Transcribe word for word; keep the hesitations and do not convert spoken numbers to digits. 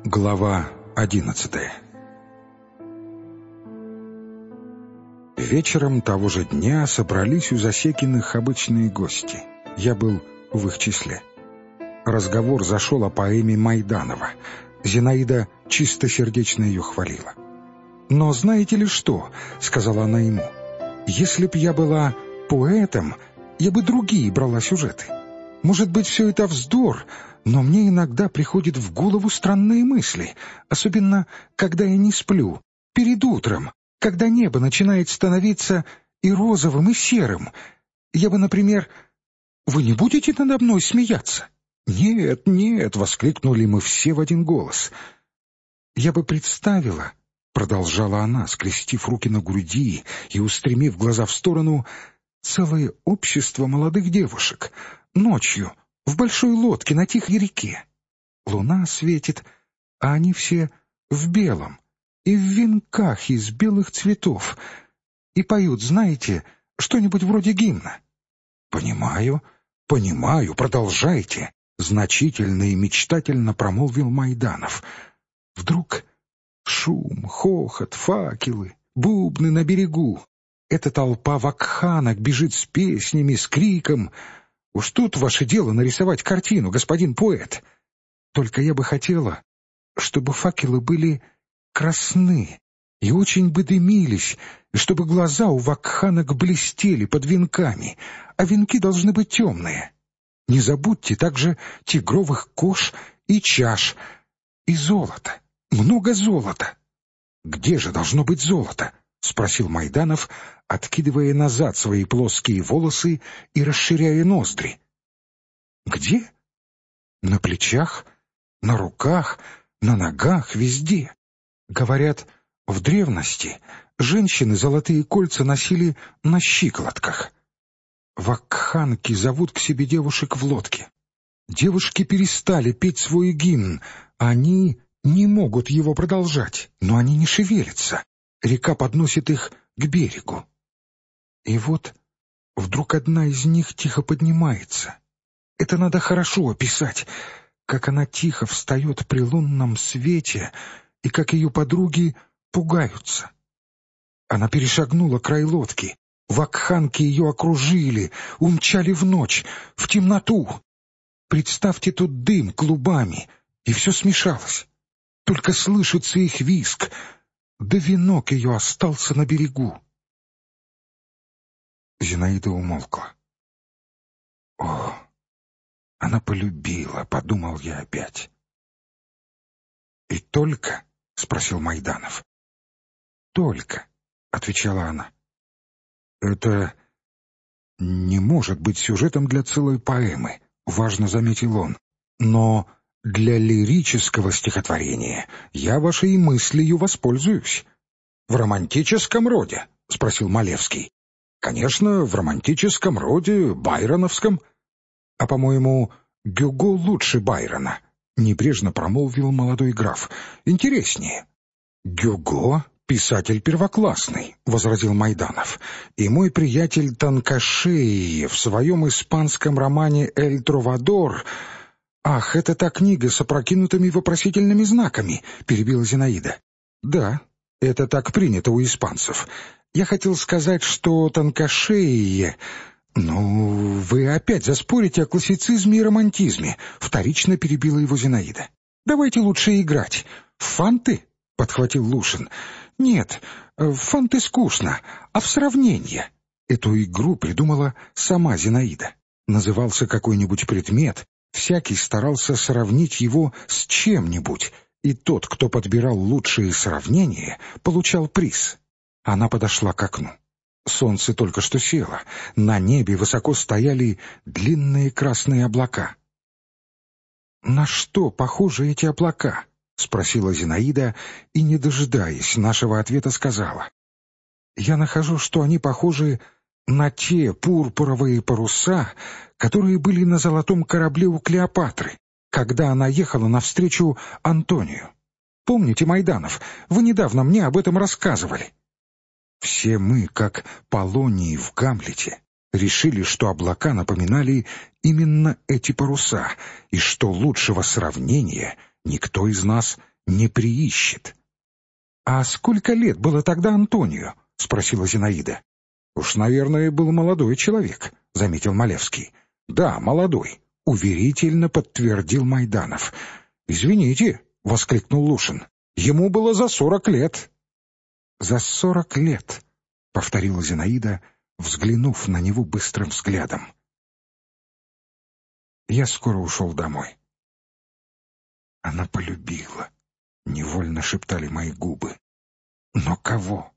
Глава одиннадцатая. Вечером того же дня собрались у Засекиных обычные гости. Я был в их числе. Разговор зашел о поэме Майданова. Зинаида чистосердечно ее хвалила. «Но знаете ли что?» — сказала она ему. «Если б я была поэтом, я бы другие брала сюжеты. Может быть, все это вздор, но мне иногда приходят в голову странные мысли, особенно когда я не сплю, перед утром, когда небо начинает становиться и розовым, и серым. Я бы, например... Вы не будете надо мной смеяться?» «Нет, нет!» — воскликнули мы все в один голос. «Я бы представила...» — продолжала она, скрестив руки на груди и устремив глаза в сторону, целое общество молодых девушек, ночью, в большой лодке на тихой реке. Луна светит, а они все в белом и в венках из белых цветов, и поют, знаете, что-нибудь вроде гимна». «Понимаю, понимаю, продолжайте», — значительно и мечтательно промолвил Майданов. Вдруг шум, хохот, факелы, бубны на берегу. Эта толпа вакханок бежит с песнями, с криком. Уж тут ваше дело нарисовать картину, господин поэт. Только я бы хотела, чтобы факелы были красны и очень бы дымились, и чтобы глаза у вакханок блестели под венками, а венки должны быть темные. Не забудьте также тигровых кож и чаш, и золота, много золота». «Где же должно быть золото?» — спросил Майданов, откидывая назад свои плоские волосы и расширяя ноздри. «Где? На плечах, на руках, на ногах, везде. Говорят, в древности женщины золотые кольца носили на щиколотках. Вакханки зовут к себе девушек в лодке. Девушки перестали петь свой гимн, они не могут его продолжать, но они не шевелятся. Река подносит их к берегу. И вот вдруг одна из них тихо поднимается. Это надо хорошо описать, как она тихо встает при лунном свете и как ее подруги пугаются. Она перешагнула край лодки. Вакханки ее окружили, умчали в ночь, в темноту. Представьте тут дым клубами, и все смешалось. Только слышится их визг, да венок ее остался на берегу». Зинаида умолкла. «О, она полюбила», — подумал я опять. «И только?» — спросил Майданов. «Только», — отвечала она. «Это не может быть сюжетом для целой поэмы», — важно заметил он. «Но для лирического стихотворения я вашей мыслью воспользуюсь». «В романтическом роде?» — спросил Малевский. «Конечно, в романтическом роде, байроновском». «А, по-моему, Гюго лучше Байрона», — небрежно промолвил молодой граф. «Интереснее». «Гюго — писатель первоклассный», — возразил Майданов. «И мой приятель Танкашей в своем испанском романе «Эль Тровадор». «Ах, это та книга с опрокинутыми вопросительными знаками», — перебила Зинаида. «Да, это так принято у испанцев. Я хотел сказать, что Танкашей... Ну, вы опять заспорите о классицизме и романтизме», — вторично перебила его Зинаида. «Давайте лучше играть. В фанты?» — подхватил Лушин. «Нет, в фанты скучно, а в сравнение». Эту игру придумала сама Зинаида. Назывался какой-нибудь предмет, всякий старался сравнить его с чем-нибудь, и тот, кто подбирал лучшие сравнения, получал приз. Она подошла к окну. Солнце только что село, на небе высоко стояли длинные красные облака. «На что похожи эти облака?» — спросила Зинаида и, не дожидаясь нашего ответа, сказала. «Я нахожу, что они похожи на те пурпуровые паруса, которые были на золотом корабле у Клеопатры, когда она ехала навстречу Антонию. Помните, Майданов, вы недавно мне об этом рассказывали». Все мы, как Полоний в «Гамлете», решили, что облака напоминали именно эти паруса, и что лучшего сравнения никто из нас не приищет. «А сколько лет было тогда Антонио?» — спросила Зинаида. «Уж, наверное, был молодой человек», — заметил Малевский. «Да, молодой», — уверительно подтвердил Майданов. «Извините», — воскликнул Лушин, — «ему было за сорок лет». «За сорок лет», — повторила Зинаида, взглянув на него быстрым взглядом. Я скоро ушел домой. «Она полюбила», — невольно шептали мои губы. «Но кого?»